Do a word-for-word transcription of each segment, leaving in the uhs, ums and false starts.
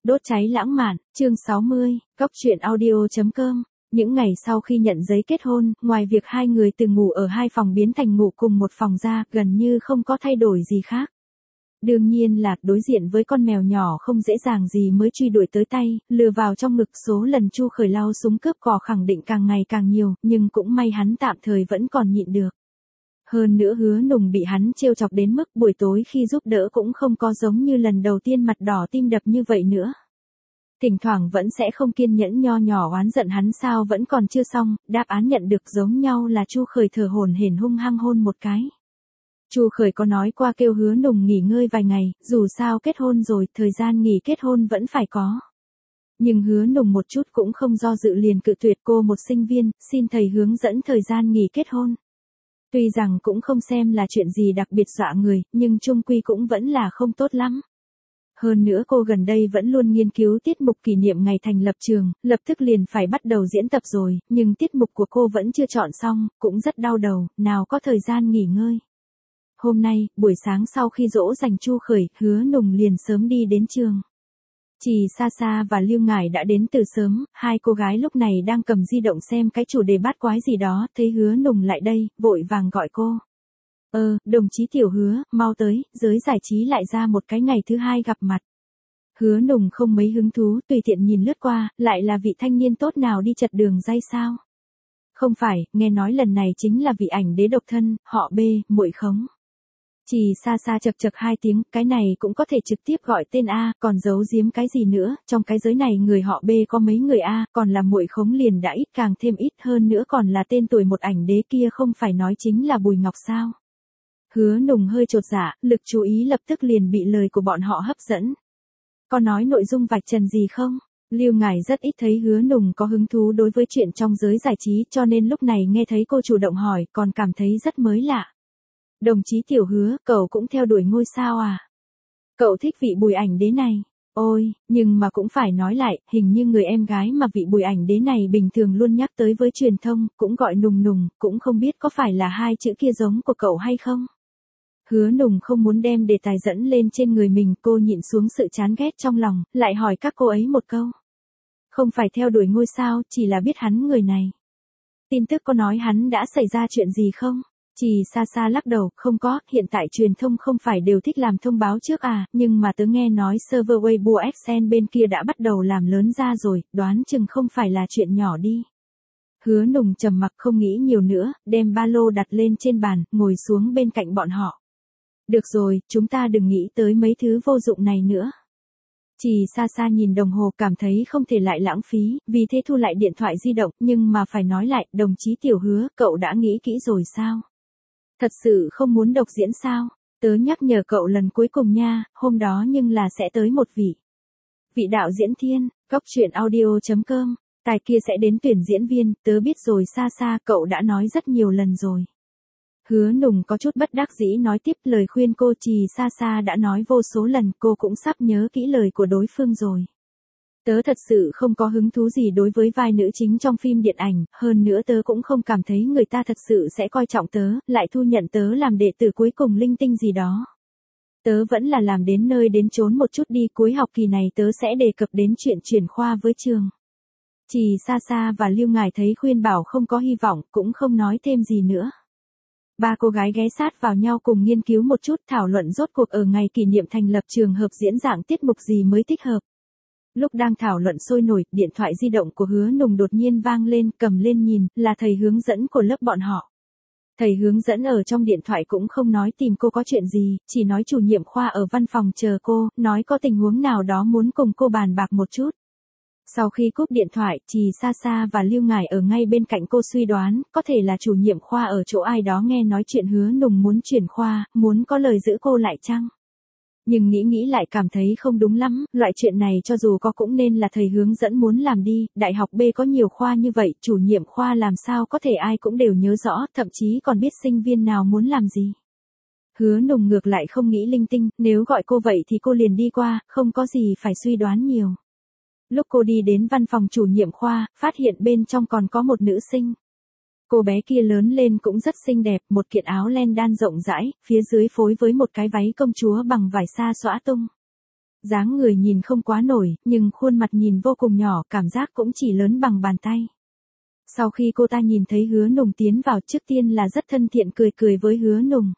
Đốt cháy lãng mạn, chương sáu mươi, Cóc truyện audio chấm com. Những ngày sau khi nhận giấy kết hôn, ngoài việc hai người từ ngủ ở hai phòng biến thành ngủ cùng một phòng ra, gần như không có thay đổi gì khác. Đương nhiên là, đối diện với con mèo nhỏ không dễ dàng gì mới truy đuổi tới tay, lừa vào trong ngực số lần Chu Khởi lao súng cướp cò khẳng định càng ngày càng nhiều, nhưng cũng may hắn tạm thời vẫn còn nhịn được. Hơn nữa Hứa Nùng bị hắn trêu chọc đến mức buổi tối khi giúp đỡ cũng không có giống như lần đầu tiên mặt đỏ tim đập như vậy nữa. Thỉnh thoảng vẫn sẽ không kiên nhẫn nho nhỏ oán giận hắn sao vẫn còn chưa xong, đáp án nhận được giống nhau là Chu Khởi thở hổn hển hung hăng hôn một cái. Chu Khởi có nói qua kêu Hứa Nùng nghỉ ngơi vài ngày, dù sao kết hôn rồi, thời gian nghỉ kết hôn vẫn phải có. Nhưng Hứa Nùng một chút cũng không do dự liền cự tuyệt cô một sinh viên, xin thầy hướng dẫn thời gian nghỉ kết hôn. Tuy rằng cũng không xem là chuyện gì đặc biệt dọa người, nhưng chung quy cũng vẫn là không tốt lắm. Hơn nữa cô gần đây vẫn luôn nghiên cứu tiết mục kỷ niệm ngày thành lập trường, lập tức liền phải bắt đầu diễn tập rồi, nhưng tiết mục của cô vẫn chưa chọn xong, cũng rất đau đầu, nào có thời gian nghỉ ngơi. Hôm nay, buổi sáng sau khi dỗ dành Chu Khởi, Hứa Nùng liền sớm đi đến trường. Trì Sa Sa và Lưu Ngải đã đến từ sớm, hai cô gái lúc này đang cầm di động xem cái chủ đề bát quái gì đó, thấy Hứa Nùng lại đây, vội vàng gọi cô. Ờ, đồng chí Tiểu Hứa, mau tới, giới giải trí lại ra một cái ngày thứ hai gặp mặt. Hứa Nùng không mấy hứng thú, tùy tiện nhìn lướt qua, lại là vị thanh niên tốt nào đi chật đường dây sao? Không phải, nghe nói lần này chính là vị ảnh đế độc thân, họ B, muội khống. Trì Sa Sa chật chật hai tiếng, cái này cũng có thể trực tiếp gọi tên A, còn giấu giếm cái gì nữa, trong cái giới này người họ B có mấy người A, còn là muội khống liền đã ít càng thêm ít hơn nữa còn là tên tuổi một ảnh đế kia không phải nói chính là Bùi Ngọc sao. Hứa Nùng hơi chột dạ, lực chú ý lập tức liền bị lời của bọn họ hấp dẫn. Có nói nội dung vạch trần gì không? Lưu Ngải rất ít thấy Hứa Nùng có hứng thú đối với chuyện trong giới giải trí cho nên lúc này nghe thấy cô chủ động hỏi còn cảm thấy rất mới lạ. Đồng chí Tiểu Hứa, cậu cũng theo đuổi ngôi sao à? Cậu thích vị Bùi ảnh đế này? Ôi, nhưng mà cũng phải nói lại, hình như người em gái mà vị Bùi ảnh đế này bình thường luôn nhắc tới với truyền thông, cũng gọi Nùng Nùng, cũng không biết có phải là hai chữ kia giống của cậu hay không? Hứa Nùng không muốn đem đề tài dẫn lên trên người mình, cô nhịn xuống sự chán ghét trong lòng, lại hỏi các cô ấy một câu. Không phải theo đuổi ngôi sao, chỉ là biết hắn người này. Tin tức có nói hắn đã xảy ra chuyện gì không? Trì Sa Sa lắc đầu, không có, hiện tại truyền thông không phải đều thích làm thông báo trước à, nhưng mà tớ nghe nói server Weibo AdSense bên kia đã bắt đầu làm lớn ra rồi, đoán chừng không phải là chuyện nhỏ đi. Hứa Nùng trầm mặc không nghĩ nhiều nữa, đem ba lô đặt lên trên bàn, ngồi xuống bên cạnh bọn họ. Được rồi, chúng ta đừng nghĩ tới mấy thứ vô dụng này nữa. Trì Sa Sa nhìn đồng hồ cảm thấy không thể lại lãng phí, vì thế thu lại điện thoại di động, nhưng mà phải nói lại, đồng chí Tiểu Hứa, cậu đã nghĩ kỹ rồi sao? Thật sự không muốn độc diễn sao? Tớ nhắc nhở cậu lần cuối cùng nha, hôm đó nhưng là sẽ tới một vị. Vị đạo diễn thiên, Cóc truyện audio chấm com, tài kia sẽ đến tuyển diễn viên, tớ biết rồi Sa Sa, cậu đã nói rất nhiều lần rồi. Hứa Nùng có chút bất đắc dĩ nói tiếp lời khuyên cô Trì Sa Sa đã nói vô số lần, cô cũng sắp nhớ kỹ lời của đối phương rồi. Tớ thật sự không có hứng thú gì đối với vai nữ chính trong phim điện ảnh, hơn nữa tớ cũng không cảm thấy người ta thật sự sẽ coi trọng tớ, lại thu nhận tớ làm đệ tử cuối cùng linh tinh gì đó. Tớ vẫn là làm đến nơi đến chốn một chút đi, cuối học kỳ này tớ sẽ đề cập đến chuyện chuyển khoa với trường. Trì Sa Sa và Lưu Ngải thấy khuyên bảo không có hy vọng, cũng không nói thêm gì nữa. Ba cô gái ghé sát vào nhau cùng nghiên cứu một chút thảo luận rốt cuộc ở ngày kỷ niệm thành lập trường hợp diễn dạng tiết mục gì mới thích hợp. Lúc đang thảo luận sôi nổi, điện thoại di động của Hứa Nùng đột nhiên vang lên, cầm lên nhìn, là thầy hướng dẫn của lớp bọn họ. Thầy hướng dẫn ở trong điện thoại cũng không nói tìm cô có chuyện gì, chỉ nói chủ nhiệm khoa ở văn phòng chờ cô, nói có tình huống nào đó muốn cùng cô bàn bạc một chút. Sau khi cúp điện thoại, Trì Sa Sa và Lưu Ngải ở ngay bên cạnh cô suy đoán, có thể là chủ nhiệm khoa ở chỗ ai đó nghe nói chuyện Hứa Nùng muốn chuyển khoa, muốn có lời giữ cô lại chăng? Nhưng nghĩ nghĩ lại cảm thấy không đúng lắm, loại chuyện này cho dù có cũng nên là thầy hướng dẫn muốn làm đi, đại học B có nhiều khoa như vậy, chủ nhiệm khoa làm sao có thể ai cũng đều nhớ rõ, thậm chí còn biết sinh viên nào muốn làm gì. Hứa Nùng ngược lại không nghĩ linh tinh, nếu gọi cô vậy thì cô liền đi qua, không có gì phải suy đoán nhiều. Lúc cô đi đến văn phòng chủ nhiệm khoa, phát hiện bên trong còn có một nữ sinh. Cô bé kia lớn lên cũng rất xinh đẹp, một kiện áo len đan rộng rãi, phía dưới phối với một cái váy công chúa bằng vải sa xõa tung. dáng người nhìn không quá nổi, nhưng khuôn mặt nhìn vô cùng nhỏ, cảm giác cũng chỉ lớn bằng bàn tay. Sau khi cô ta nhìn thấy Hứa Nùng tiến vào, trước tiên là rất thân thiện cười cười với Hứa Nùng.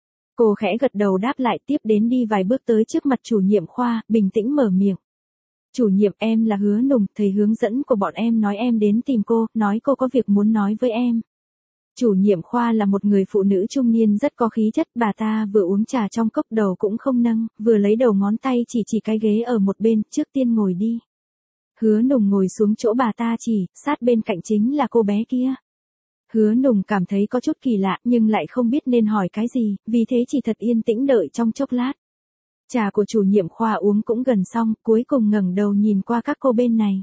Cô khẽ gật đầu đáp lại, tiếp đến đi vài bước tới trước mặt chủ nhiệm khoa, bình tĩnh mở miệng. Chủ nhiệm, em là Hứa Nùng, thầy hướng dẫn của bọn em nói em đến tìm cô, nói cô có việc muốn nói với em. Chủ nhiệm khoa là một người phụ nữ trung niên rất có khí chất, bà ta vừa uống trà trong cốc, đầu cũng không nâng, vừa lấy đầu ngón tay chỉ chỉ cái ghế ở một bên, trước tiên ngồi đi. Hứa Nùng ngồi xuống chỗ bà ta chỉ, sát bên cạnh chính là cô bé kia. Hứa Nùng cảm thấy có chút kỳ lạ nhưng lại không biết nên hỏi cái gì, vì thế chỉ thật yên tĩnh đợi trong chốc lát. Trà của chủ nhiệm khoa uống cũng gần xong, cuối cùng ngẩng đầu nhìn qua các cô bên này.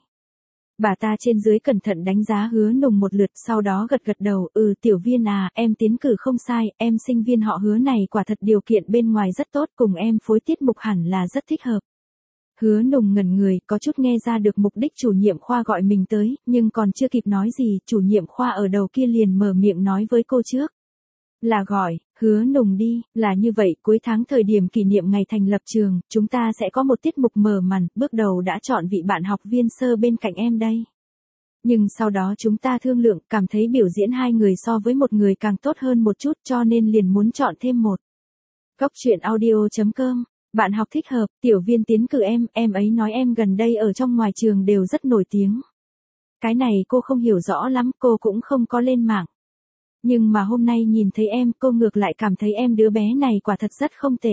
Bà ta trên dưới cẩn thận đánh giá Hứa Nùng một lượt, sau đó gật gật đầu, ừ tiểu viên à, em tiến cử không sai, em sinh viên họ Hứa này quả thật điều kiện bên ngoài rất tốt, cùng em phối tiết mục hẳn là rất thích hợp. Hứa Nùng ngẩn người, có chút nghe ra được mục đích chủ nhiệm khoa gọi mình tới, nhưng còn chưa kịp nói gì, chủ nhiệm khoa ở đầu kia liền mở miệng nói với cô trước. Là gọi, Hứa Nùng đi, là như vậy, cuối tháng thời điểm kỷ niệm ngày thành lập trường, chúng ta sẽ có một tiết mục mở màn, bước đầu đã chọn vị bạn học viên sơ bên cạnh em đây. Nhưng sau đó chúng ta thương lượng, cảm thấy biểu diễn hai người so với một người càng tốt hơn một chút, cho nên liền muốn chọn thêm một. Góc truyện audio chấm com, bạn học thích hợp, tiểu viên tiến cử em, em ấy nói em gần đây ở trong ngoài trường đều rất nổi tiếng. Cái này cô không hiểu rõ lắm, cô cũng không có lên mạng. Nhưng mà hôm nay nhìn thấy em, cô ngược lại cảm thấy em đứa bé này quả thật rất không tệ.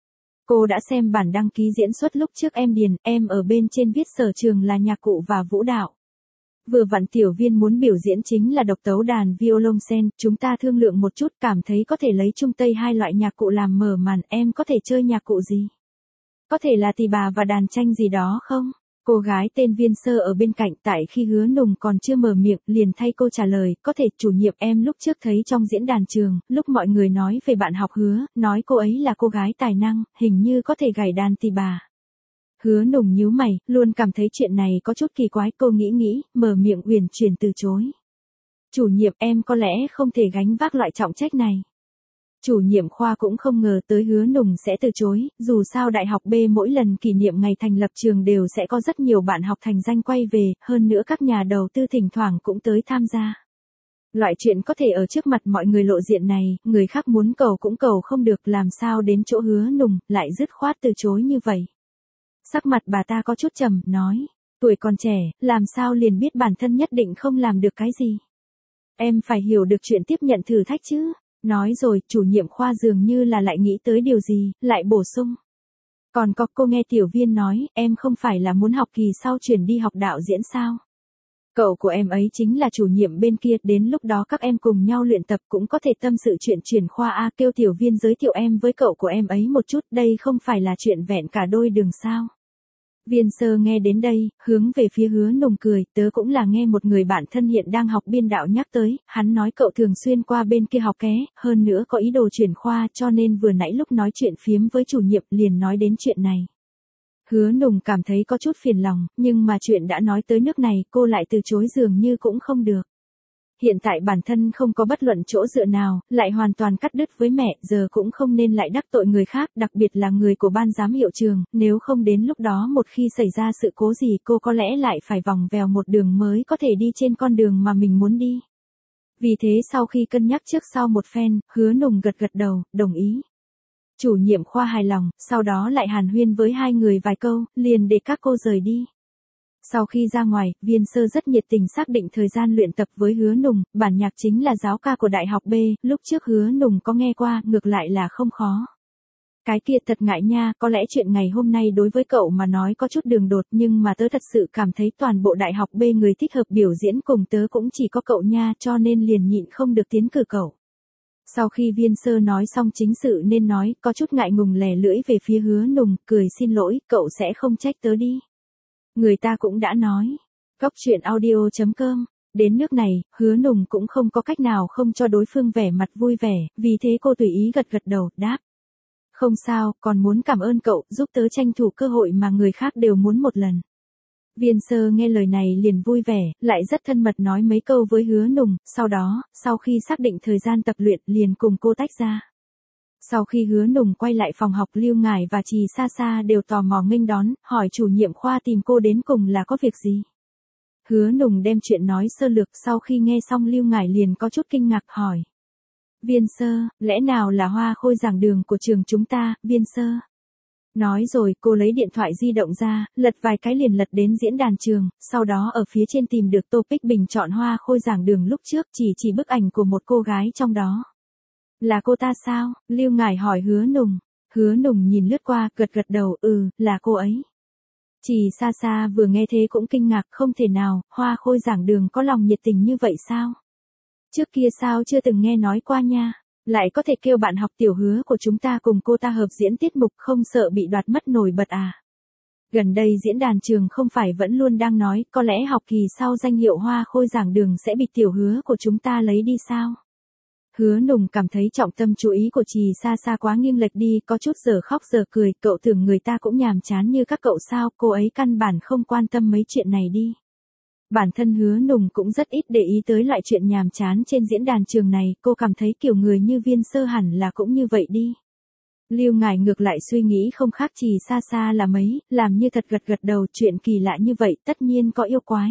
Cô đã xem bản đăng ký diễn xuất lúc trước em điền, em ở bên trên viết sở trường là nhạc cụ và vũ đạo. Vừa vặn tiểu viên muốn biểu diễn chính là độc tấu đàn violoncel, chúng ta thương lượng một chút, cảm thấy có thể lấy Trung Tây hai loại nhạc cụ làm mở màn, em có thể chơi nhạc cụ gì? Có thể là tỳ bà và đàn tranh gì đó không? Cô gái tên Viên Sơ ở bên cạnh, tại khi Hứa Nùng còn chưa mở miệng, liền thay cô trả lời, có thể chủ nhiệm, em lúc trước thấy trong diễn đàn trường, lúc mọi người nói về bạn học Hứa, nói cô ấy là cô gái tài năng, hình như có thể gảy đàn tỳ bà. Hứa Nùng nhíu mày, luôn cảm thấy chuyện này có chút kỳ quái, cô nghĩ nghĩ, mở miệng uyển chuyển từ chối. Chủ nhiệm, em có lẽ không thể gánh vác loại trọng trách này. Chủ nhiệm khoa cũng không ngờ tới Hứa Nùng sẽ từ chối, dù sao đại học B mỗi lần kỷ niệm ngày thành lập trường đều sẽ có rất nhiều bạn học thành danh quay về, hơn nữa các nhà đầu tư thỉnh thoảng cũng tới tham gia. Loại chuyện có thể ở trước mặt mọi người lộ diện này, người khác muốn cầu cũng cầu không được, làm sao đến chỗ Hứa Nùng, lại dứt khoát từ chối như vậy. Sắc mặt bà ta có chút trầm, nói, tuổi còn trẻ, làm sao liền biết bản thân nhất định không làm được cái gì. Em phải hiểu được chuyện tiếp nhận thử thách chứ. Nói rồi, chủ nhiệm khoa dường như là lại nghĩ tới điều gì, lại bổ sung. Còn có, cô nghe tiểu viên nói, em không phải là muốn học kỳ sau chuyển đi học đạo diễn sao? Cậu của em ấy chính là chủ nhiệm bên kia, đến lúc đó các em cùng nhau luyện tập cũng có thể tâm sự chuyện chuyển khoa A, kêu tiểu viên giới thiệu em với cậu của em ấy một chút, đây không phải là chuyện vẹn cả đôi đường sao? Viên Sơ nghe đến đây, hướng về phía Hứa Nùng cười, tớ cũng là nghe một người bạn thân hiện đang học biên đạo nhắc tới, hắn nói cậu thường xuyên qua bên kia học ké, hơn nữa có ý đồ chuyển khoa, cho nên vừa nãy lúc nói chuyện phiếm với chủ nhiệm liền nói đến chuyện này. Hứa Nùng cảm thấy có chút phiền lòng, nhưng mà chuyện đã nói tới nước này, cô lại từ chối dường như cũng không được. Hiện tại bản thân không có bất luận chỗ dựa nào, lại hoàn toàn cắt đứt với mẹ, giờ cũng không nên lại đắc tội người khác, đặc biệt là người của ban giám hiệu trường, nếu không đến lúc đó một khi xảy ra sự cố gì cô có lẽ lại phải vòng vèo một đường mới có thể đi trên con đường mà mình muốn đi. Vì thế sau khi cân nhắc trước sau một phen, Hứa Nùng gật gật đầu, đồng ý. Chủ nhiệm khoa hài lòng, sau đó lại hàn huyên với hai người vài câu, liền để các cô rời đi. Sau khi ra ngoài, Viên Sơ rất nhiệt tình xác định thời gian luyện tập với Hứa Nùng, bản nhạc chính là giáo ca của Đại học B, lúc trước Hứa Nùng có nghe qua, ngược lại là không khó. Cái kia thật ngại nha, có lẽ chuyện ngày hôm nay đối với cậu mà nói có chút đường đột, nhưng mà tớ thật sự cảm thấy toàn bộ Đại học B người thích hợp biểu diễn cùng tớ cũng chỉ có cậu nha, cho nên liền nhịn không được tiến cử cậu. Sau khi Viên Sơ nói xong chính sự nên nói, có chút ngại ngùng lè lưỡi về phía Hứa Nùng, cười xin lỗi, cậu sẽ không trách tớ đi. Người ta cũng đã nói. Góc truyện audio chấm com. Đến nước này, Hứa Nùng cũng không có cách nào không cho đối phương vẻ mặt vui vẻ, vì thế cô tùy ý gật gật đầu, đáp. Không sao, còn muốn cảm ơn cậu, giúp tớ tranh thủ cơ hội mà người khác đều muốn một lần. Viên Sơ nghe lời này liền vui vẻ, lại rất thân mật nói mấy câu với Hứa Nùng, sau đó, sau khi xác định thời gian tập luyện liền cùng cô tách ra. Sau khi Hứa Nùng quay lại phòng học, Lưu Ngải và Trì Sa Sa đều tò mò nghênh đón, hỏi chủ nhiệm khoa tìm cô đến cùng là có việc gì. Hứa Nùng đem chuyện nói sơ lược, sau khi nghe xong Lưu Ngải liền có chút kinh ngạc hỏi. Viên Sơ, lẽ nào là hoa khôi giảng đường của trường chúng ta, Viên Sơ? Nói rồi cô lấy điện thoại di động ra, lật vài cái liền lật đến diễn đàn trường, sau đó ở phía trên tìm được topic bình chọn hoa khôi giảng đường lúc trước, chỉ chỉ bức ảnh của một cô gái trong đó. Là cô ta sao? Lưu Ngải hỏi Hứa Nùng. Hứa Nùng nhìn lướt qua, gật gật đầu, ừ, là cô ấy. Trì Sa Sa vừa nghe thế cũng kinh ngạc, không thể nào, hoa khôi giảng đường có lòng nhiệt tình như vậy sao? Trước kia sao chưa từng nghe nói qua nha, lại có thể kêu bạn học tiểu Hứa của chúng ta cùng cô ta hợp diễn tiết mục, không sợ bị đoạt mất nổi bật à? Gần đây diễn đàn trường không phải vẫn luôn đang nói, có lẽ học kỳ sau danh hiệu hoa khôi giảng đường sẽ bị tiểu Hứa của chúng ta lấy đi sao? Hứa Nùng cảm thấy trọng tâm chú ý của Trì Sa Sa quá nghiêng lệch đi, có chút giờ khóc giờ cười, cậu tưởng người ta cũng nhàm chán như các cậu sao, cô ấy căn bản không quan tâm mấy chuyện này đi. Bản thân Hứa Nùng cũng rất ít để ý tới loại chuyện nhàm chán trên diễn đàn trường này, cô cảm thấy kiểu người như Viên Sơ hẳn là cũng như vậy đi. Lưu Ngải ngược lại suy nghĩ không khác Trì Sa Sa là mấy, làm như thật gật gật đầu, chuyện kỳ lạ như vậy tất nhiên có yêu quái.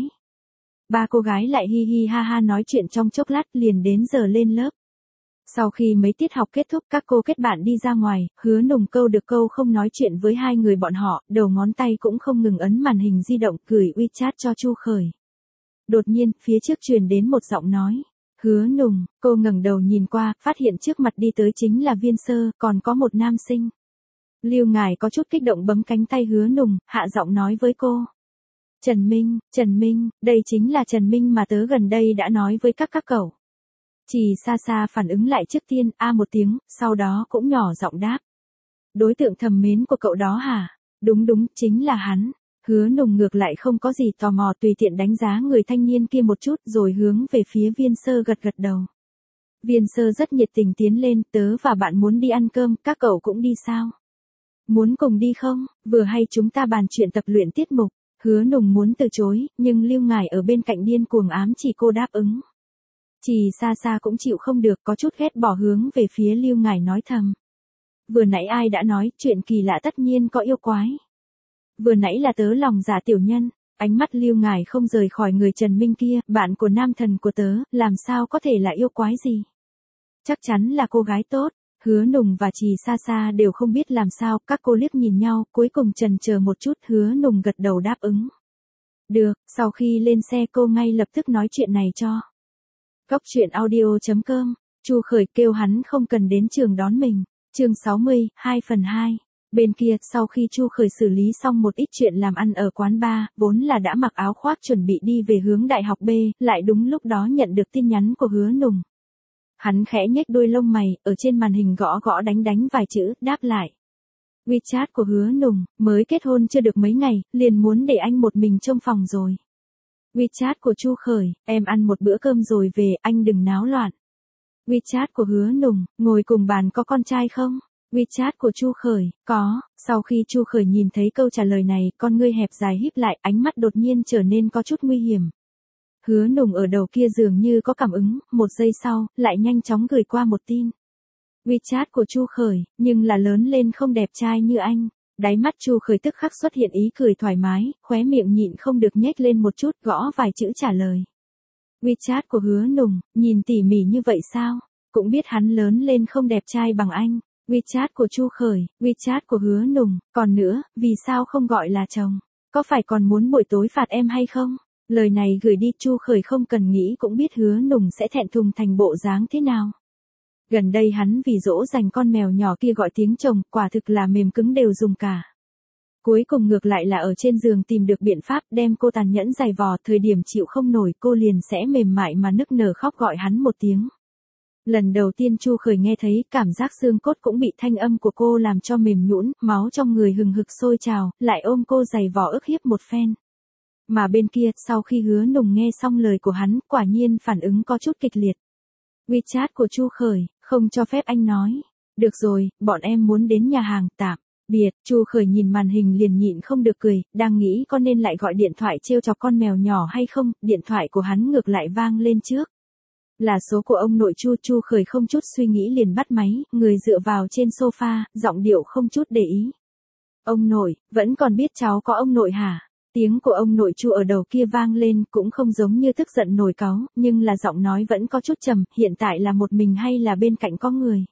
Ba cô gái lại hi hi ha ha nói chuyện trong chốc lát, liền đến giờ lên lớp. Sau khi mấy tiết học kết thúc, các cô kết bạn đi ra ngoài, Hứa Nùng câu được câu không nói chuyện với hai người bọn họ, đầu ngón tay cũng không ngừng ấn màn hình di động, gửi WeChat cho Chu Khởi. Đột nhiên, phía trước truyền đến một giọng nói. Hứa Nùng, cô ngẩng đầu nhìn qua, phát hiện trước mặt đi tới chính là Viên Sơ, còn có một nam sinh. Lưu Ngải có chút kích động bấm cánh tay Hứa Nùng, hạ giọng nói với cô. Trần Minh, Trần Minh, đây chính là Trần Minh mà tớ gần đây đã nói với các các cậu. Trì Sa Sa phản ứng lại trước tiên, a một tiếng, sau đó cũng nhỏ giọng đáp. Đối tượng thầm mến của cậu đó hả? Đúng đúng, chính là hắn. Hứa Nùng ngược lại không có gì tò mò, tùy tiện đánh giá người thanh niên kia một chút rồi hướng về phía Viên Sơ gật gật đầu. Viên Sơ rất nhiệt tình tiến lên, tớ và bạn muốn đi ăn cơm, các cậu cũng đi sao? Muốn cùng đi không? Vừa hay chúng ta bàn chuyện tập luyện tiết mục. Hứa Nùng muốn từ chối, nhưng Lưu Ngải ở bên cạnh điên cuồng ám chỉ cô đáp ứng. Trì Sa Sa cũng chịu không được, có chút ghét bỏ hướng về phía Lưu Ngải nói thầm. Vừa nãy ai đã nói, chuyện kỳ lạ tất nhiên có yêu quái. Vừa nãy là tớ lòng dạ tiểu nhân, ánh mắt Lưu Ngải không rời khỏi người Trần Minh kia, bạn của nam thần của tớ, làm sao có thể là yêu quái gì. Chắc chắn là cô gái tốt. Hứa Nùng và Trì Sa Sa đều không biết làm sao, các cô liếc nhìn nhau, cuối cùng chần chờ một chút, Hứa Nùng gật đầu đáp ứng. Được, sau khi lên xe cô ngay lập tức nói chuyện này cho. Góc truyện audio chấm com, Chu Khởi kêu hắn không cần đến trường đón mình. Chương sáu mươi, hai phần hai. Bên kia, sau khi Chu Khởi xử lý xong một ít chuyện làm ăn ở quán bar, vốn là đã mặc áo khoác chuẩn bị đi về hướng đại học B, lại đúng lúc đó nhận được tin nhắn của Hứa Nùng. Hắn khẽ nhếch đôi lông mày, ở trên màn hình gõ gõ đánh đánh vài chữ, đáp lại. WeChat của Hứa Nùng, mới kết hôn chưa được mấy ngày, liền muốn để anh một mình trông phòng rồi. WeChat của Chu Khởi, em ăn một bữa cơm rồi về, anh đừng náo loạn. WeChat của Hứa Nùng, ngồi cùng bàn có con trai không? WeChat của Chu Khởi, có. Sau khi Chu Khởi nhìn thấy câu trả lời này, con ngươi hẹp dài híp lại, ánh mắt đột nhiên trở nên có chút nguy hiểm. Hứa Nùng ở đầu kia dường như có cảm ứng, một giây sau, lại nhanh chóng gửi qua một tin. WeChat của Chu Khởi, nhưng là lớn lên không đẹp trai như anh. Đáy mắt Chu Khởi tức khắc xuất hiện ý cười thoải mái, khóe miệng nhịn không được nhếch lên một chút, gõ vài chữ trả lời. WeChat của Hứa Nùng, nhìn tỉ mỉ như vậy sao? Cũng biết hắn lớn lên không đẹp trai bằng anh. WeChat của Chu Khởi, WeChat của Hứa Nùng, còn nữa, vì sao không gọi là chồng? Có phải còn muốn buổi tối phạt em hay không? Lời này gửi đi, Chu Khởi không cần nghĩ cũng biết Hứa Nùng sẽ thẹn thùng thành bộ dáng thế nào. Gần đây hắn vì dỗ dành con mèo nhỏ kia gọi tiếng chồng, quả thực là mềm cứng đều dùng cả. Cuối cùng ngược lại là ở trên giường tìm được biện pháp đem cô tàn nhẫn giày vò, thời điểm chịu không nổi cô liền sẽ mềm mại mà nức nở khóc gọi hắn một tiếng. Lần đầu tiên Chu Khởi nghe thấy, cảm giác xương cốt cũng bị thanh âm của cô làm cho mềm nhũn, máu trong người hừng hực sôi trào, lại ôm cô giày vò ức hiếp một phen. Mà bên kia, sau khi Hứa Nùng nghe xong lời của hắn, quả nhiên phản ứng có chút kịch liệt. WeChat của Chu Khởi, không cho phép anh nói. Được rồi, bọn em muốn đến nhà hàng, tạm biệt. Chu Khởi nhìn màn hình liền nhịn không được cười, đang nghĩ có nên lại gọi điện thoại trêu chọc con mèo nhỏ hay không, điện thoại của hắn ngược lại vang lên trước. Là số của ông nội Chu. Chu Khởi không chút suy nghĩ liền bắt máy, người dựa vào trên sofa, giọng điệu không chút để ý. Ông nội, vẫn còn biết cháu có ông nội hả? Tiếng của ông nội Chu ở đầu kia vang lên, cũng không giống như tức giận nổi cáu, nhưng là giọng nói vẫn có chút trầm, hiện tại là một mình hay là bên cạnh có người?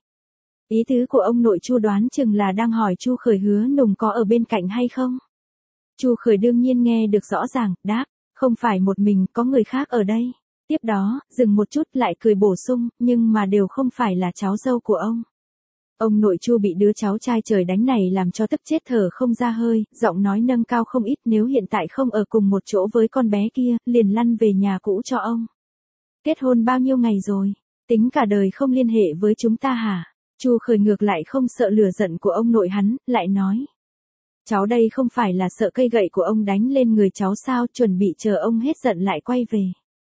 Ý tứ của ông nội Chu đoán chừng là đang hỏi Chu Khởi Hứa Nùng có ở bên cạnh hay không? Chu Khởi đương nhiên nghe được rõ ràng, đáp, không phải một mình, có người khác ở đây. Tiếp đó, dừng một chút lại cười bổ sung, nhưng mà đều không phải là cháu dâu của ông. Ông nội Chu bị đứa cháu trai trời đánh này làm cho tức chết thở không ra hơi, giọng nói nâng cao không ít, nếu hiện tại không ở cùng một chỗ với con bé kia, liền lăn về nhà cũ cho ông. Kết hôn bao nhiêu ngày rồi? Tính cả đời không liên hệ với chúng ta hả? Chu Khởi ngược lại không sợ lửa giận của ông nội hắn, lại nói. Cháu đây không phải là sợ cây gậy của ông đánh lên người cháu sao, chuẩn bị chờ ông hết giận lại quay về.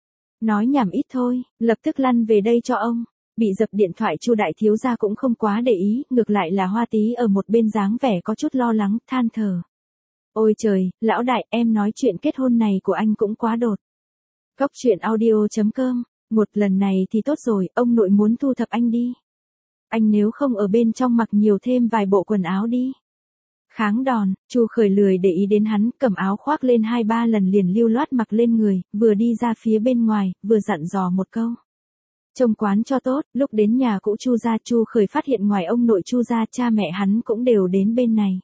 Nói nhảm ít thôi, lập tức lăn về đây cho ông. Bị dập điện thoại Chu đại thiếu gia cũng không quá để ý, ngược lại là Hoa Tí ở một bên dáng vẻ có chút lo lắng, than thở. Ôi trời, lão đại, em nói chuyện kết hôn này của anh cũng quá đột. Cóc truyện audio chấm com, một lần này thì tốt rồi, ông nội muốn thu thập anh đi. Anh nếu không ở bên trong mặc nhiều thêm vài bộ quần áo đi. Kháng đòn, Chu Khởi lười để ý đến hắn, cầm áo khoác lên hai ba lần liền lưu loát mặc lên người, vừa đi ra phía bên ngoài, vừa dặn dò một câu. Trông quán cho tốt, lúc đến nhà cũ Chu gia, Chu Khởi phát hiện ngoài ông nội Chu gia, cha mẹ hắn cũng đều đến bên này.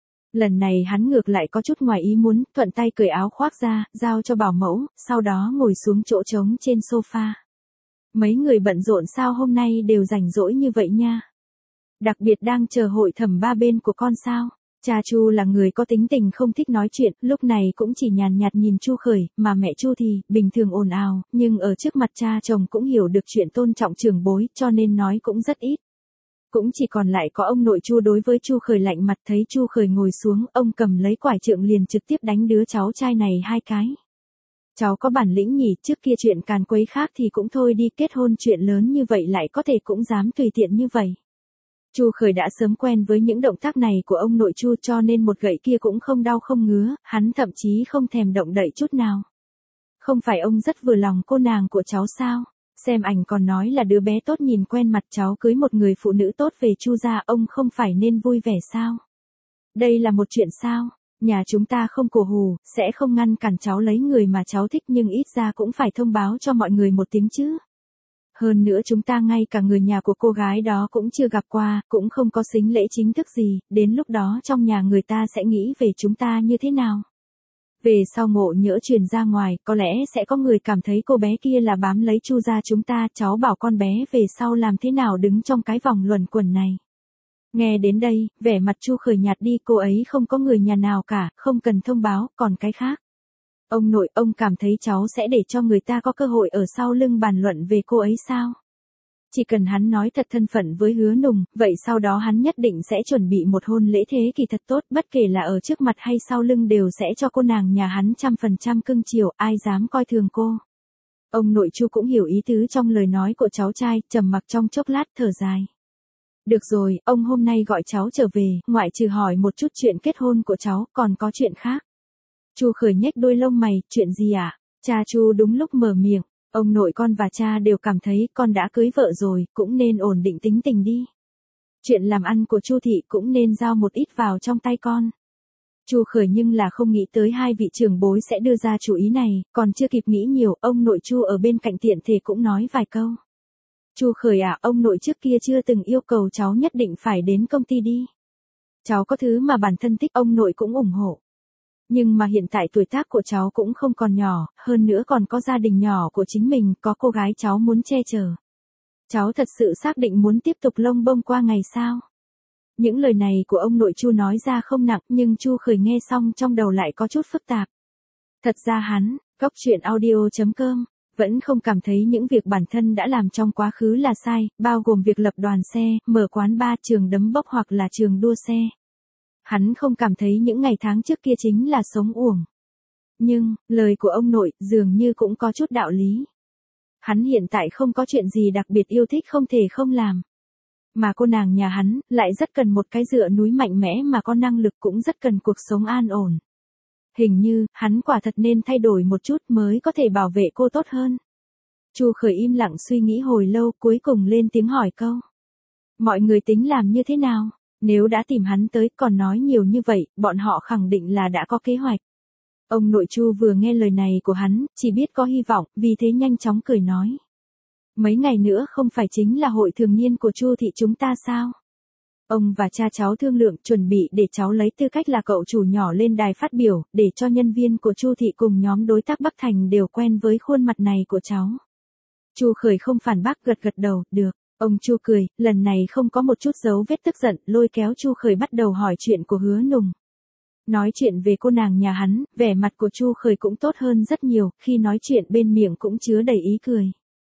Lần này hắn ngược lại có chút ngoài ý muốn, thuận tay cởi áo khoác ra, giao cho bảo mẫu, sau đó ngồi xuống chỗ trống trên sofa. Mấy người bận rộn sao hôm nay đều rảnh rỗi như vậy nha. Đặc biệt đang chờ hội thẩm ba bên của con sao. Cha Chu là người có tính tình không thích nói chuyện, lúc này cũng chỉ nhàn nhạt nhìn Chu Khởi, mà mẹ Chu thì, bình thường ồn ào, nhưng ở trước mặt cha chồng cũng hiểu được chuyện tôn trọng trưởng bối, cho nên nói cũng rất ít. Cũng chỉ còn lại có ông nội Chu đối với Chu Khởi lạnh mặt, thấy Chu Khởi ngồi xuống, ông cầm lấy quải trượng liền trực tiếp đánh đứa cháu trai này hai cái. Cháu có bản lĩnh nhỉ, trước kia chuyện càn quấy khác thì cũng thôi đi, kết hôn chuyện lớn như vậy lại có thể cũng dám tùy tiện như vậy. Chu Khởi đã sớm quen với những động tác này của ông nội Chu cho nên một gậy kia cũng không đau không ngứa, hắn thậm chí không thèm động đậy chút nào. Không phải ông rất vừa lòng cô nàng của cháu sao? Xem ảnh còn nói là đứa bé tốt, nhìn quen mặt cháu cưới một người phụ nữ tốt về Chu gia, ông không phải nên vui vẻ sao? Đây là một chuyện sao? Nhà chúng ta không cổ hù, sẽ không ngăn cản cháu lấy người mà cháu thích, nhưng ít ra cũng phải thông báo cho mọi người một tiếng chứ. Hơn nữa chúng ta ngay cả người nhà của cô gái đó cũng chưa gặp qua, cũng không có sính lễ chính thức gì, đến lúc đó trong nhà người ta sẽ nghĩ về chúng ta như thế nào? Về sau ngộ nhỡ truyền ra ngoài, có lẽ sẽ có người cảm thấy cô bé kia là bám lấy Chu gia chúng ta, cháu bảo con bé về sau làm thế nào đứng trong cái vòng luẩn quẩn này. Nghe đến đây, vẻ mặt Chu Khởi nhạt đi, cô ấy không có người nhà nào cả, không cần thông báo, còn cái khác. Ông nội, ông cảm thấy cháu sẽ để cho người ta có cơ hội ở sau lưng bàn luận về cô ấy sao? Chỉ cần hắn nói thật thân phận với Hứa Nùng, vậy sau đó hắn nhất định sẽ chuẩn bị một hôn lễ thế kỳ thật tốt, bất kể là ở trước mặt hay sau lưng đều sẽ cho cô nàng nhà hắn trăm phần trăm cưng chiều, ai dám coi thường cô. Ông nội Chu cũng hiểu ý tứ trong lời nói của cháu trai, trầm mặc trong chốc lát thở dài. Được rồi, ông hôm nay gọi cháu trở về, ngoại trừ hỏi một chút chuyện kết hôn của cháu, còn có chuyện khác. Chu Khởi nhếch đôi lông mày, chuyện gì ạ? À? Cha Chu đúng lúc mở miệng, ông nội con và cha đều cảm thấy con đã cưới vợ rồi, cũng nên ổn định tính tình đi. Chuyện làm ăn của Chu thị cũng nên giao một ít vào trong tay con. Chu Khởi nhưng là không nghĩ tới hai vị trưởng bối sẽ đưa ra chủ ý này, còn chưa kịp nghĩ nhiều, ông nội Chu ở bên cạnh tiện thể cũng nói vài câu. Chu Khởi à, ông nội trước kia chưa từng yêu cầu cháu nhất định phải đến công ty đi. Cháu có thứ mà bản thân thích, ông nội cũng ủng hộ. Nhưng mà hiện tại tuổi tác của cháu cũng không còn nhỏ, hơn nữa còn có gia đình nhỏ của chính mình, có cô gái cháu muốn che chở. Cháu thật sự xác định muốn tiếp tục lông bông qua ngày sao? Những lời này của ông nội Chu nói ra không nặng, nhưng Chu Khởi nghe xong trong đầu lại có chút phức tạp. Thật ra hắn, cóc truyện audio chấm com, vẫn không cảm thấy những việc bản thân đã làm trong quá khứ là sai, bao gồm việc lập đoàn xe, mở quán bar, trường đấm bốc hoặc là trường đua xe. Hắn không cảm thấy những ngày tháng trước kia chính là sống uổng. Nhưng, lời của ông nội dường như cũng có chút đạo lý. Hắn hiện tại không có chuyện gì đặc biệt yêu thích không thể không làm. Mà cô nàng nhà hắn lại rất cần một cái dựa núi mạnh mẽ, mà có năng lực cũng rất cần cuộc sống an ổn. Hình như, hắn quả thật nên thay đổi một chút mới có thể bảo vệ cô tốt hơn. Chu Khởi im lặng suy nghĩ hồi lâu, cuối cùng lên tiếng hỏi câu. Mọi người tính làm như thế nào? Nếu đã tìm hắn tới còn nói nhiều như vậy, bọn họ khẳng định là đã có kế hoạch. Ông nội Chu vừa nghe lời này của hắn, chỉ biết có hy vọng, vì thế nhanh chóng cười nói. Mấy ngày nữa không phải chính là hội thường niên của Chu thị chúng ta sao? Ông và cha cháu thương lượng chuẩn bị để cháu lấy tư cách là cậu chủ nhỏ lên đài phát biểu, để cho nhân viên của Chu thị cùng nhóm đối tác Bắc Thành đều quen với khuôn mặt này của cháu. Chu Khởi không phản bác, gật gật đầu, được. Ông Chu cười, lần này không có một chút dấu vết tức giận, lôi kéo Chu Khởi bắt đầu hỏi chuyện của Hứa Nùng. Nói chuyện về cô nàng nhà hắn, vẻ mặt của Chu Khởi cũng tốt hơn rất nhiều, khi nói chuyện bên miệng cũng chứa đầy ý cười.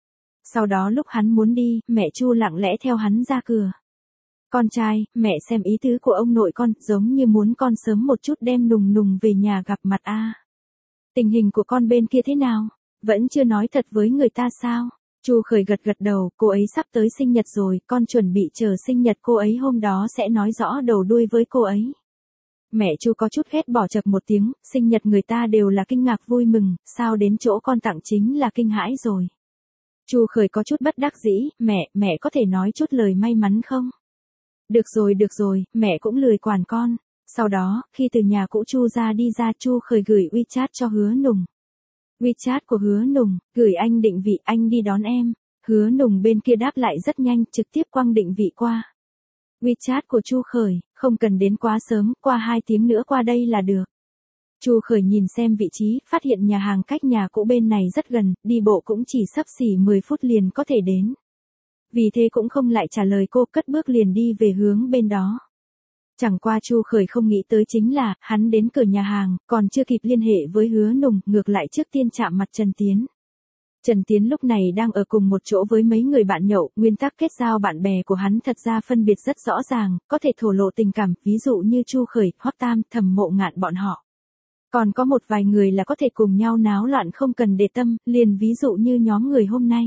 Sau đó lúc hắn muốn đi, mẹ Chu lặng lẽ theo hắn ra cửa. Con trai, mẹ xem ý tứ của ông nội con, giống như muốn con sớm một chút đem Nùng Nùng về nhà gặp mặt a. À. Tình hình của con bên kia thế nào? Vẫn chưa nói thật với người ta sao? Chu Khởi gật gật đầu, cô ấy sắp tới sinh nhật rồi, con chuẩn bị chờ sinh nhật cô ấy hôm đó sẽ nói rõ đầu đuôi với cô ấy. Mẹ Chu có chút ghét bỏ chập một tiếng, sinh nhật người ta đều là kinh ngạc vui mừng, sao đến chỗ con tặng chính là kinh hãi rồi. Chu Khởi có chút bất đắc dĩ, mẹ, mẹ có thể nói chút lời may mắn không? Được rồi được rồi, mẹ cũng lười quản con. Sau đó, khi từ nhà cũ Chu ra đi ra, Chu Khởi gửi WeChat cho Hứa Nùng. WeChat của Hứa Nùng, gửi anh định vị, anh đi đón em. Hứa Nùng bên kia đáp lại rất nhanh, trực tiếp quăng định vị qua. WeChat của Chu Khởi, không cần đến quá sớm, qua hai tiếng nữa qua đây là được. Chu Khởi nhìn xem vị trí, phát hiện nhà hàng cách nhà cũ bên này rất gần, đi bộ cũng chỉ xấp xỉ mười phút liền có thể đến. Vì thế cũng không lại trả lời cô, cất bước liền đi về hướng bên đó. Chẳng qua Chu Khởi không nghĩ tới chính là, hắn đến cửa nhà hàng, còn chưa kịp liên hệ với Hứa Nùng, ngược lại trước tiên chạm mặt Trần Tiến. Trần Tiến lúc này đang ở cùng một chỗ với mấy người bạn nhậu, nguyên tắc kết giao bạn bè của hắn thật ra phân biệt rất rõ ràng, có thể thổ lộ tình cảm, ví dụ như Chu Khởi, Hoắc Tam, Thẩm Mộ Ngạn bọn họ. Còn có một vài người là có thể cùng nhau náo loạn không cần để tâm, liền ví dụ như nhóm người hôm nay.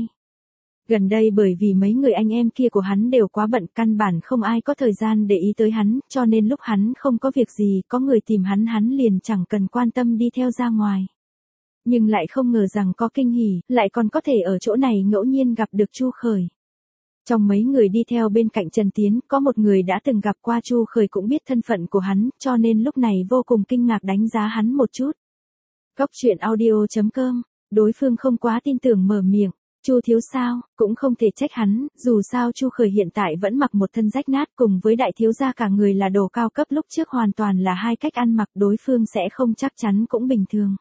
Gần đây bởi vì mấy người anh em kia của hắn đều quá bận, căn bản không ai có thời gian để ý tới hắn, cho nên lúc hắn không có việc gì, có người tìm hắn hắn liền chẳng cần quan tâm đi theo ra ngoài. Nhưng lại không ngờ rằng có kinh hỉ, lại còn có thể ở chỗ này ngẫu nhiên gặp được Chu Khởi. Trong mấy người đi theo bên cạnh Trần Tiến, có một người đã từng gặp qua Chu Khởi cũng biết thân phận của hắn, cho nên lúc này vô cùng kinh ngạc đánh giá hắn một chút. Góc truyện audio chấm com, đối phương không quá tin tưởng mở miệng. Chu thiếu sao, cũng không thể trách hắn, dù sao Chu Khởi hiện tại vẫn mặc một thân rách nát, cùng với đại thiếu gia cả người là đồ cao cấp lúc trước hoàn toàn là hai cách ăn mặc, đối phương sẽ không chắc chắn cũng bình thường.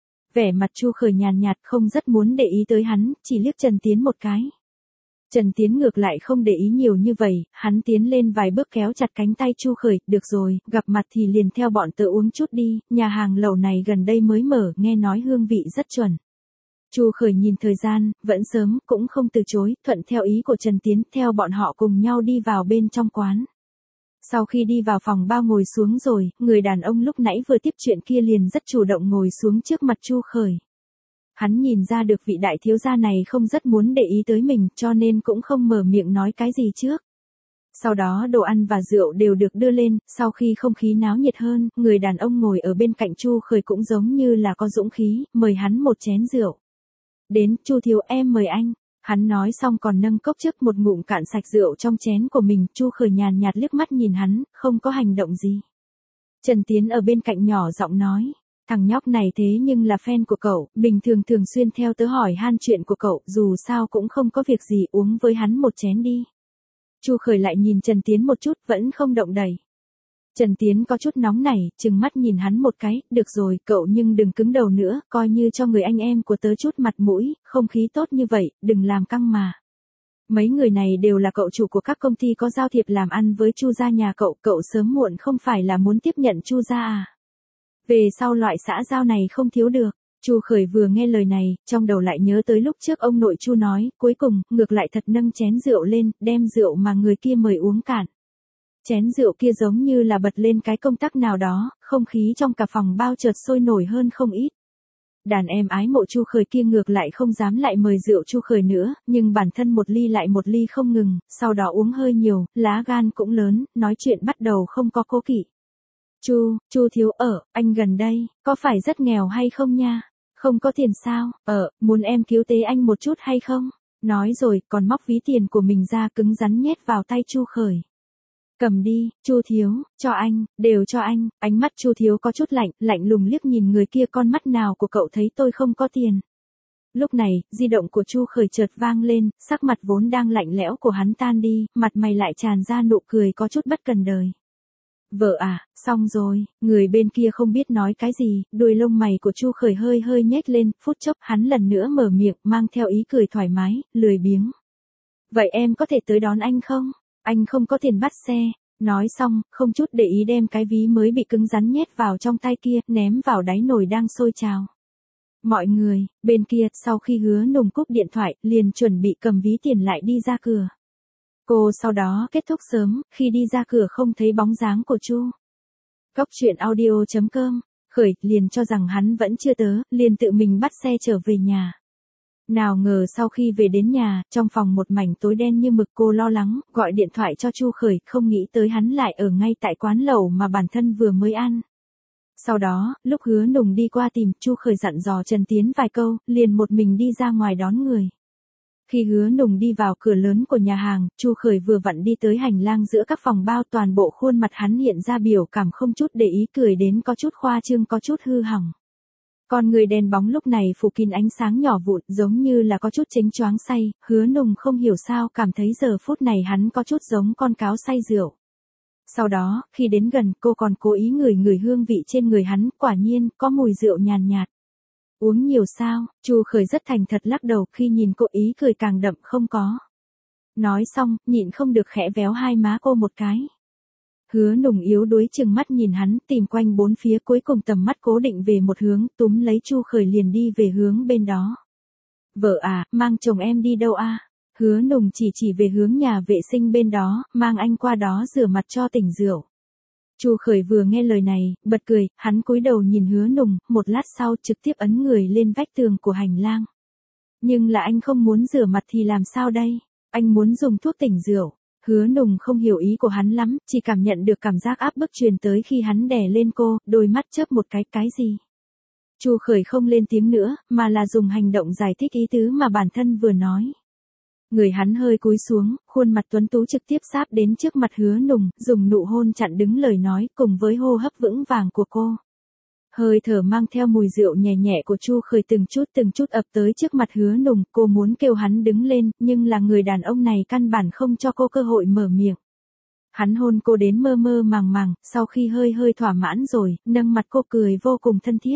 Vẻ mặt Chu Khởi nhàn nhạt, không rất muốn để ý tới hắn, chỉ liếc Trần Tiến một cái. Trần Tiến ngược lại không để ý nhiều như vậy, hắn tiến lên vài bước kéo chặt cánh tay Chu Khởi, được rồi, gặp mặt thì liền theo bọn tớ uống chút đi, nhà hàng lẩu này gần đây mới mở, nghe nói hương vị rất chuẩn. Chu Khởi nhìn thời gian, vẫn sớm, cũng không từ chối, thuận theo ý của Trần Tiến, theo bọn họ cùng nhau đi vào bên trong quán. Sau khi đi vào phòng bao ngồi xuống rồi, người đàn ông lúc nãy vừa tiếp chuyện kia liền rất chủ động ngồi xuống trước mặt Chu Khởi. Hắn nhìn ra được vị đại thiếu gia này không rất muốn để ý tới mình, cho nên cũng không mở miệng nói cái gì trước. Sau đó đồ ăn và rượu đều được đưa lên, sau khi không khí náo nhiệt hơn, người đàn ông ngồi ở bên cạnh Chu Khởi cũng giống như là có dũng khí, mời hắn một chén rượu. Đến, Chu thiếu em mời anh. Hắn nói xong còn nâng cốc trước một ngụm cạn sạch rượu trong chén của mình, Chu Khởi nhàn nhạt liếc mắt nhìn hắn, không có hành động gì. Trần Tiến ở bên cạnh nhỏ giọng nói, thằng nhóc này thế nhưng là fan của cậu, bình thường thường xuyên theo tớ hỏi han chuyện của cậu, dù sao cũng không có việc gì, uống với hắn một chén đi. Chu Khởi lại nhìn Trần Tiến một chút, vẫn không động đậy. Trần Tiến có chút nóng nảy, trừng mắt nhìn hắn một cái, được rồi, cậu nhưng đừng cứng đầu nữa, coi như cho người anh em của tớ chút mặt mũi, không khí tốt như vậy, đừng làm căng mà. Mấy người này đều là cậu chủ của các công ty có giao thiệp làm ăn với Chu gia nhà cậu, cậu sớm muộn không phải là muốn tiếp nhận Chu gia à. Về sau loại xã giao này không thiếu được. Chu Khởi vừa nghe lời này, trong đầu lại nhớ tới lúc trước ông nội Chu nói, cuối cùng, ngược lại thật nâng chén rượu lên, đem rượu mà người kia mời uống cạn. Chén rượu kia giống như là bật lên cái công tắc nào đó, không khí trong cả phòng bao chợt sôi nổi hơn không ít. Đàn em ái mộ Chu Khởi kia ngược lại không dám lại mời rượu Chu Khởi nữa, nhưng bản thân một ly lại một ly không ngừng, sau đó uống hơi nhiều, lá gan cũng lớn, nói chuyện bắt đầu không có cố kỵ. Chu, Chu thiếu ở, anh gần đây, có phải rất nghèo hay không nha? Không có tiền sao? Ờ, muốn em cứu tế anh một chút hay không? Nói rồi, còn móc ví tiền của mình ra cứng rắn nhét vào tay Chu Khởi. Cầm đi, Chu thiếu, cho anh, đều cho anh. Ánh mắt Chu thiếu có chút lạnh, lạnh lùng liếc nhìn người kia, con mắt nào của cậu thấy tôi không có tiền. Lúc này, di động của Chu Khởi chợt vang lên, sắc mặt vốn đang lạnh lẽo của hắn tan đi, mặt mày lại tràn ra nụ cười có chút bất cần đời. Vợ à, xong rồi, người bên kia không biết nói cái gì, đuôi lông mày của Chu Khởi hơi hơi nhếch lên, phút chốc hắn lần nữa mở miệng, mang theo ý cười thoải mái, lười biếng. Vậy em có thể tới đón anh không? Anh không có tiền bắt xe. Nói xong, không chút để ý đem cái ví mới bị cứng rắn nhét vào trong tay kia, ném vào đáy nồi đang sôi trào. Mọi người, bên kia, sau khi Hứa Nùng cúp điện thoại, liền chuẩn bị cầm ví tiền lại đi ra cửa. Cô sau đó kết thúc sớm, khi đi ra cửa không thấy bóng dáng của Chu. Cóc truyện audio chấm com, Khởi liền cho rằng hắn vẫn chưa tới, liền tự mình bắt xe trở về nhà. Nào ngờ sau khi về đến nhà, trong phòng một mảnh tối đen như mực, cô lo lắng, gọi điện thoại cho Chu Khởi, không nghĩ tới hắn lại ở ngay tại quán lẩu mà bản thân vừa mới ăn. Sau đó, lúc Hứa Nùng đi qua tìm, Chu Khởi dặn dò Trần Tiến vài câu, liền một mình đi ra ngoài đón người. Khi Hứa Nùng đi vào cửa lớn của nhà hàng, Chu Khởi vừa vặn đi tới hành lang giữa các phòng bao, toàn bộ khuôn mặt hắn hiện ra biểu cảm không chút để ý, cười đến có chút khoa trương, có chút hư hỏng. Con người đèn bóng lúc này phủ kín ánh sáng nhỏ vụn, giống như là có chút chênh choáng say, Hứa Nùng không hiểu sao cảm thấy giờ phút này hắn có chút giống con cáo say rượu. Sau đó, khi đến gần, cô còn cố ý ngửi ngửi hương vị trên người hắn, quả nhiên, có mùi rượu nhàn nhạt, nhạt. Uống nhiều sao? Chu Khởi rất thành thật lắc đầu, khi nhìn cô ý cười càng đậm, không có. Nói xong, nhịn không được khẽ véo hai má cô một cái. Hứa Nùng yếu đuối chừng mắt nhìn hắn, tìm quanh bốn phía, cuối cùng tầm mắt cố định về một hướng, túm lấy Chu Khởi liền đi về hướng bên đó. Vợ à, mang chồng em đi đâu a? Hứa Nùng chỉ chỉ về hướng nhà vệ sinh bên đó, mang anh qua đó rửa mặt cho tỉnh rượu. Chu Khởi vừa nghe lời này, bật cười, hắn cúi đầu nhìn Hứa Nùng, một lát sau trực tiếp ấn người lên vách tường của hành lang. Nhưng là anh không muốn rửa mặt thì làm sao đây? Anh muốn dùng thuốc tỉnh rượu. Hứa Nùng không hiểu ý của hắn lắm, chỉ cảm nhận được cảm giác áp bức truyền tới khi hắn đè lên cô, đôi mắt chớp một cái, cái gì? Chu Khởi không lên tiếng nữa, mà là dùng hành động giải thích ý tứ mà bản thân vừa nói. Người hắn hơi cúi xuống, khuôn mặt tuấn tú trực tiếp sáp đến trước mặt Hứa Nùng, dùng nụ hôn chặn đứng lời nói, cùng với hô hấp vững vàng của cô. Hơi thở mang theo mùi rượu nhẹ nhẹ của Chu Khởi từng chút từng chút ập tới trước mặt Hứa Nùng, cô muốn kêu hắn đứng lên, nhưng là người đàn ông này căn bản không cho cô cơ hội mở miệng. Hắn hôn cô đến mơ mơ màng màng, sau khi hơi hơi thỏa mãn rồi, nâng mặt cô cười vô cùng thân thiết.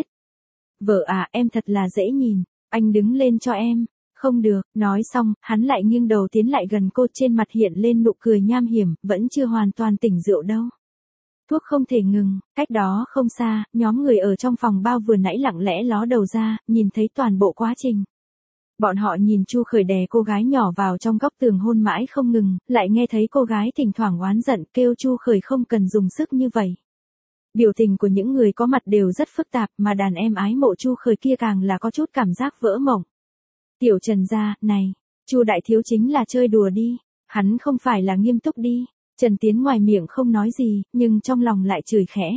Vợ à, em thật là dễ nhìn, anh đứng lên cho em. Không được, nói xong, hắn lại nghiêng đầu tiến lại gần cô, trên mặt hiện lên nụ cười nham hiểm, vẫn chưa hoàn toàn tỉnh rượu đâu. Thuốc không thể ngừng, cách đó không xa, nhóm người ở trong phòng bao vừa nãy lặng lẽ ló đầu ra, nhìn thấy toàn bộ quá trình. Bọn họ nhìn Chu Khởi đè cô gái nhỏ vào trong góc tường hôn mãi không ngừng, lại nghe thấy cô gái thỉnh thoảng oán giận kêu Chu Khởi không cần dùng sức như vậy. Biểu tình của những người có mặt đều rất phức tạp, mà đàn em ái mộ Chu Khởi kia càng là có chút cảm giác vỡ mộng. Tiểu Trần gia, này, Chu đại thiếu chính là chơi đùa đi, hắn không phải là nghiêm túc đi. Trần Tiến ngoài miệng không nói gì, nhưng trong lòng lại chửi khẽ.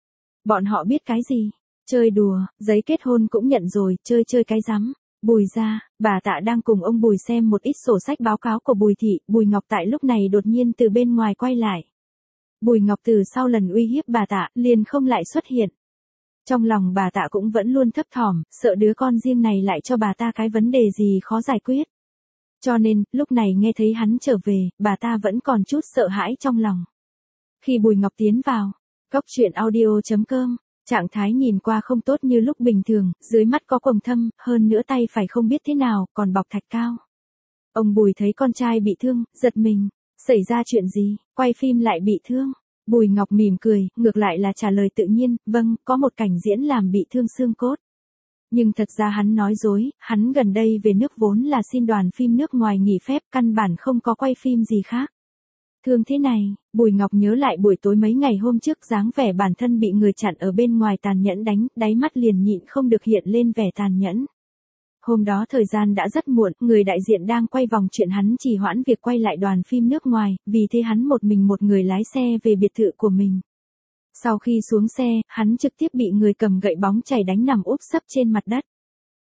Bọn họ biết cái gì? Chơi đùa, giấy kết hôn cũng nhận rồi, chơi chơi cái rắm. Bùi gia, bà Tạ đang cùng ông Bùi xem một ít sổ sách báo cáo của Bùi thị, Bùi Ngọc Tại lúc này đột nhiên từ bên ngoài quay lại. Bùi Ngọc từ sau lần uy hiếp bà Tạ, liền không lại xuất hiện. Trong lòng bà Tạ cũng vẫn luôn thấp thỏm, sợ đứa con riêng này lại cho bà ta cái vấn đề gì khó giải quyết. Cho nên, lúc này nghe thấy hắn trở về, bà ta vẫn còn chút sợ hãi trong lòng. Khi Bùi Ngọc tiến vào, cóc truyện audio chấm com, trạng thái nhìn qua không tốt như lúc bình thường, dưới mắt có quầng thâm, hơn nữa tay phải không biết thế nào, còn bọc thạch cao. Ông Bùi thấy con trai bị thương, giật mình, xảy ra chuyện gì, quay phim lại bị thương. Bùi Ngọc mỉm cười, ngược lại là trả lời tự nhiên, vâng, có một cảnh diễn làm bị thương xương cốt. Nhưng thật ra hắn nói dối, hắn gần đây về nước vốn là xin đoàn phim nước ngoài nghỉ phép, căn bản không có quay phim gì khác. Thương thế này, Bùi Ngọc nhớ lại buổi tối mấy ngày hôm trước, dáng vẻ bản thân bị người chặn ở bên ngoài tàn nhẫn đánh, đáy mắt liền nhịn không được hiện lên vẻ tàn nhẫn. Hôm đó thời gian đã rất muộn, người đại diện đang quay vòng chuyện hắn trì hoãn việc quay lại đoàn phim nước ngoài, vì thế hắn một mình một người lái xe về biệt thự của mình. Sau khi xuống xe, hắn trực tiếp bị người cầm gậy bóng chảy đánh nằm úp sấp trên mặt đất.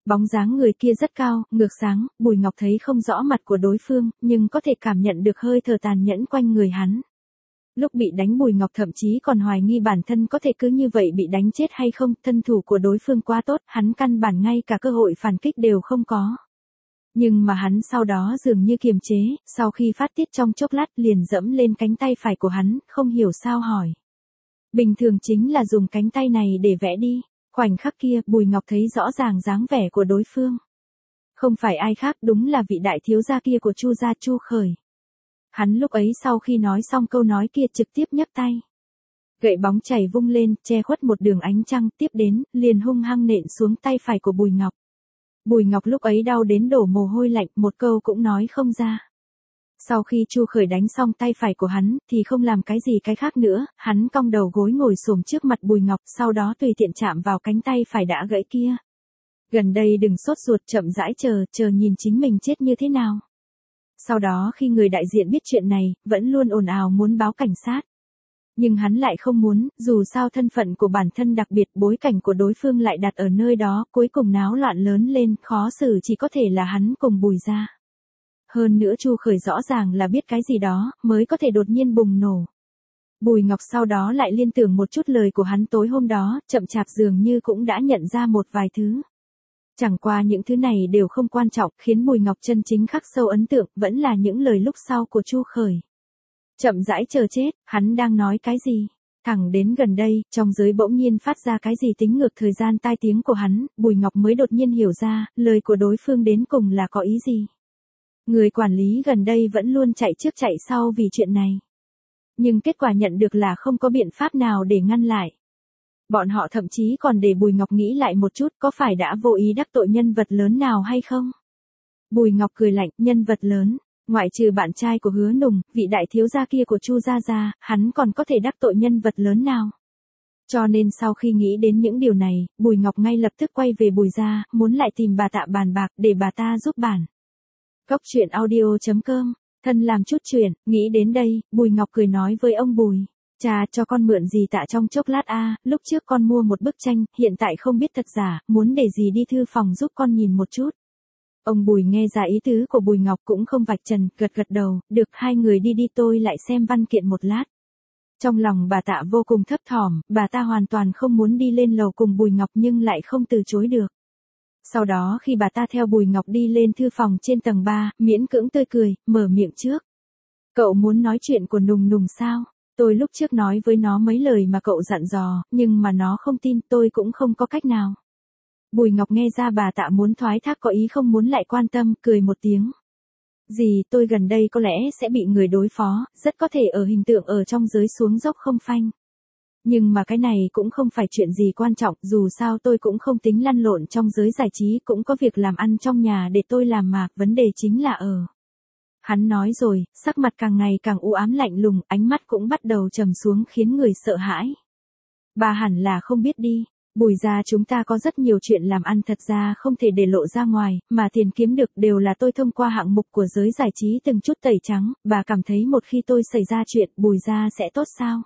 Bóng dáng người kia rất cao, ngược sáng, Bùi Ngọc thấy không rõ mặt của đối phương, nhưng có thể cảm nhận được hơi thở tàn nhẫn quanh người hắn. Lúc bị đánh Bùi Ngọc thậm chí còn hoài nghi bản thân có thể cứ như vậy bị đánh chết hay không, thân thủ của đối phương quá tốt, hắn căn bản ngay cả cơ hội phản kích đều không có. Nhưng mà hắn sau đó dường như kiềm chế, sau khi phát tiết trong chốc lát liền dẫm lên cánh tay phải của hắn, không hiểu sao hỏi. Bình thường chính là dùng cánh tay này để vẽ đi. Khoảnh khắc kia, Bùi Ngọc thấy rõ ràng dáng vẻ của đối phương. Không phải ai khác, đúng là vị đại thiếu gia kia của Chu gia, Chu Khởi. Hắn lúc ấy sau khi nói xong câu nói kia trực tiếp nhấc tay. Gậy bóng chảy vung lên, che khuất một đường ánh trăng, tiếp đến, liền hung hăng nện xuống tay phải của Bùi Ngọc. Bùi Ngọc lúc ấy đau đến đổ mồ hôi lạnh, một câu cũng nói không ra. Sau khi Chu Khởi đánh xong tay phải của hắn, thì không làm cái gì cái khác nữa, hắn cong đầu gối ngồi xổm trước mặt Bùi Ngọc, sau đó tùy tiện chạm vào cánh tay phải đã gãy kia. Gần đây đừng sốt ruột, chậm rãi chờ, chờ nhìn chính mình chết như thế nào. Sau đó khi người đại diện biết chuyện này, vẫn luôn ồn ào muốn báo cảnh sát. Nhưng hắn lại không muốn, dù sao thân phận của bản thân đặc biệt, bối cảnh của đối phương lại đặt ở nơi đó, cuối cùng náo loạn lớn lên, khó xử chỉ có thể là hắn cùng Bùi gia. Hơn nữa Chu Khởi rõ ràng là biết cái gì đó, mới có thể đột nhiên bùng nổ. Bùi Ngọc sau đó lại liên tưởng một chút lời của hắn tối hôm đó, chậm chạp dường như cũng đã nhận ra một vài thứ. Chẳng qua những thứ này đều không quan trọng, khiến Bùi Ngọc chân chính khắc sâu ấn tượng, vẫn là những lời lúc sau của Chu Khởi. Chậm rãi chờ chết, hắn đang nói cái gì? Thẳng đến gần đây, trong giới bỗng nhiên phát ra cái gì tính ngược thời gian tai tiếng của hắn, Bùi Ngọc mới đột nhiên hiểu ra, lời của đối phương đến cùng là có ý gì. Người quản lý gần đây vẫn luôn chạy trước chạy sau vì chuyện này. Nhưng kết quả nhận được là không có biện pháp nào để ngăn lại. Bọn họ thậm chí còn để Bùi Ngọc nghĩ lại một chút có phải đã vô ý đắc tội nhân vật lớn nào hay không. Bùi Ngọc cười lạnh, nhân vật lớn, ngoại trừ bạn trai của Hứa Nùng, vị đại thiếu gia kia của Chu gia gia, hắn còn có thể đắc tội nhân vật lớn nào. Cho nên sau khi nghĩ đến những điều này, Bùi Ngọc ngay lập tức quay về Bùi gia, muốn lại tìm bà Tạ bàn bạc để bà ta giúp bản. Cốc truyện audio chấm com, thân làm chút chuyện, nghĩ đến đây, Bùi Ngọc cười nói với ông Bùi. Cha, cho con mượn gì tạ trong chốc lát a, lúc trước con mua một bức tranh, hiện tại không biết thật giả, muốn để gì đi thư phòng giúp con nhìn một chút. Ông Bùi nghe ra ý tứ của Bùi Ngọc cũng không vạch trần, gật gật đầu, được, hai người đi đi, tôi lại xem văn kiện một lát. Trong lòng bà Tạ vô cùng thấp thỏm, bà ta hoàn toàn không muốn đi lên lầu cùng Bùi Ngọc nhưng lại không từ chối được. Sau đó khi bà ta theo Bùi Ngọc đi lên thư phòng trên tầng ba, miễn cưỡng tươi cười, mở miệng trước. Cậu muốn nói chuyện của Nùng Nùng sao? Tôi lúc trước nói với nó mấy lời mà cậu dặn dò, nhưng mà nó không tin, tôi cũng không có cách nào. Bùi Ngọc nghe ra bà Tạ muốn thoái thác có ý không muốn lại quan tâm, cười một tiếng. Gì, tôi gần đây có lẽ sẽ bị người đối phó, rất có thể ở hình tượng ở trong giới xuống dốc không phanh. Nhưng mà cái này cũng không phải chuyện gì quan trọng, dù sao tôi cũng không tính lăn lộn trong giới giải trí, cũng có việc làm ăn trong nhà để tôi làm mà, vấn đề chính là ở. Hắn nói rồi, sắc mặt càng ngày càng u ám lạnh lùng, ánh mắt cũng bắt đầu trầm xuống khiến người sợ hãi. Bà hẳn là không biết đi, Bùi gia chúng ta có rất nhiều chuyện làm ăn thật ra không thể để lộ ra ngoài, mà tiền kiếm được đều là tôi thông qua hạng mục của giới giải trí từng chút tẩy trắng, bà cảm thấy một khi tôi xảy ra chuyện, Bùi gia sẽ tốt sao?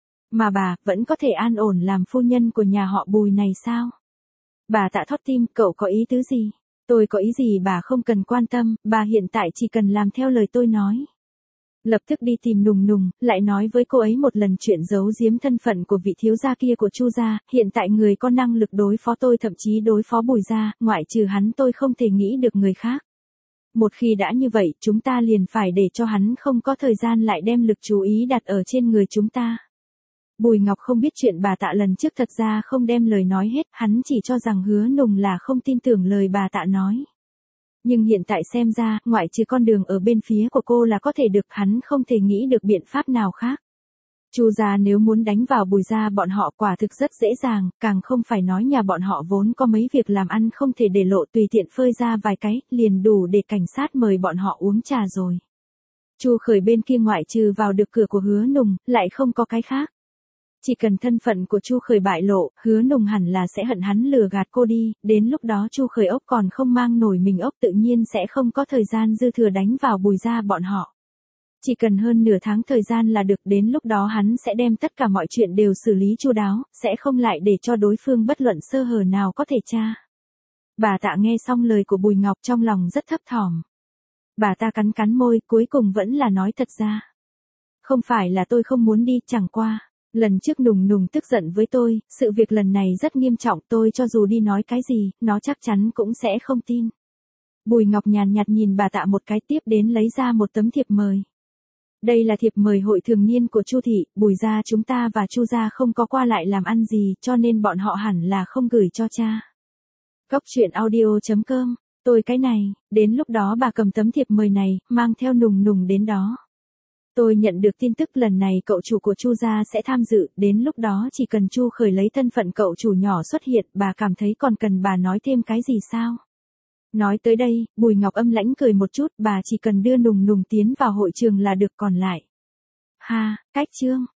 Mà bà, vẫn có thể an ổn làm phu nhân của nhà họ Bùi này sao? Bà Tạ thót tim, cậu có ý tứ gì? Tôi có ý gì bà không cần quan tâm, bà hiện tại chỉ cần làm theo lời tôi nói. Lập tức đi tìm Nùng Nùng, lại nói với cô ấy một lần chuyện giấu giếm thân phận của vị thiếu gia kia của Chu gia, hiện tại người có năng lực đối phó tôi thậm chí đối phó Bùi gia, ngoại trừ hắn tôi không thể nghĩ được người khác. Một khi đã như vậy, chúng ta liền phải để cho hắn không có thời gian lại đem lực chú ý đặt ở trên người chúng ta. Bùi Ngọc không biết chuyện bà Tạ lần trước thật ra không đem lời nói hết, hắn chỉ cho rằng Hứa Nùng là không tin tưởng lời bà Tạ nói. Nhưng hiện tại xem ra, ngoại trừ con đường ở bên phía của cô là có thể được, hắn không thể nghĩ được biện pháp nào khác. Chu gia nếu muốn đánh vào Bùi gia bọn họ quả thực rất dễ dàng, càng không phải nói nhà bọn họ vốn có mấy việc làm ăn không thể để lộ, tùy tiện phơi ra vài cái, liền đủ để cảnh sát mời bọn họ uống trà rồi. Chu Khởi bên kia ngoại trừ vào được cửa của Hứa Nùng, lại không có cái khác. Chỉ cần thân phận của Chu Khởi bại lộ, Hứa Nùng hẳn là sẽ hận hắn lừa gạt cô đi, đến lúc đó Chu Khởi ốc còn không mang nổi mình ốc tự nhiên sẽ không có thời gian dư thừa đánh vào Bùi gia bọn họ. Chỉ cần hơn nửa tháng thời gian là được, đến lúc đó hắn sẽ đem tất cả mọi chuyện đều xử lý chu đáo, sẽ không lại để cho đối phương bất luận sơ hở nào có thể tra. Bà Tạ nghe xong lời của Bùi Ngọc trong lòng rất thấp thỏm. Bà ta cắn cắn môi, cuối cùng vẫn là nói thật ra. Không phải là tôi không muốn đi, chẳng qua. Lần trước Nùng Nùng tức giận với tôi, sự việc lần này rất nghiêm trọng, tôi cho dù đi nói cái gì, nó chắc chắn cũng sẽ không tin. Bùi Ngọc nhàn nhạt nhìn bà Tạ một cái, tiếp đến lấy ra một tấm thiệp mời. Đây là thiệp mời hội thường niên của Chu thị, Bùi gia chúng ta và Chu gia không có qua lại làm ăn gì, cho nên bọn họ hẳn là không gửi cho cha. Cốc truyện audio chấm com, tôi cái này, đến lúc đó bà cầm tấm thiệp mời này, mang theo Nùng Nùng đến đó. Tôi nhận được tin tức lần này cậu chủ của Chu gia sẽ tham dự, đến lúc đó chỉ cần Chu Khởi lấy thân phận cậu chủ nhỏ xuất hiện, bà cảm thấy còn cần bà nói thêm cái gì sao? Nói tới đây, Bùi Ngọc âm lãnh cười một chút, bà chỉ cần đưa Nùng Nùng tiến vào hội trường là được, còn lại. Ha, cách chương.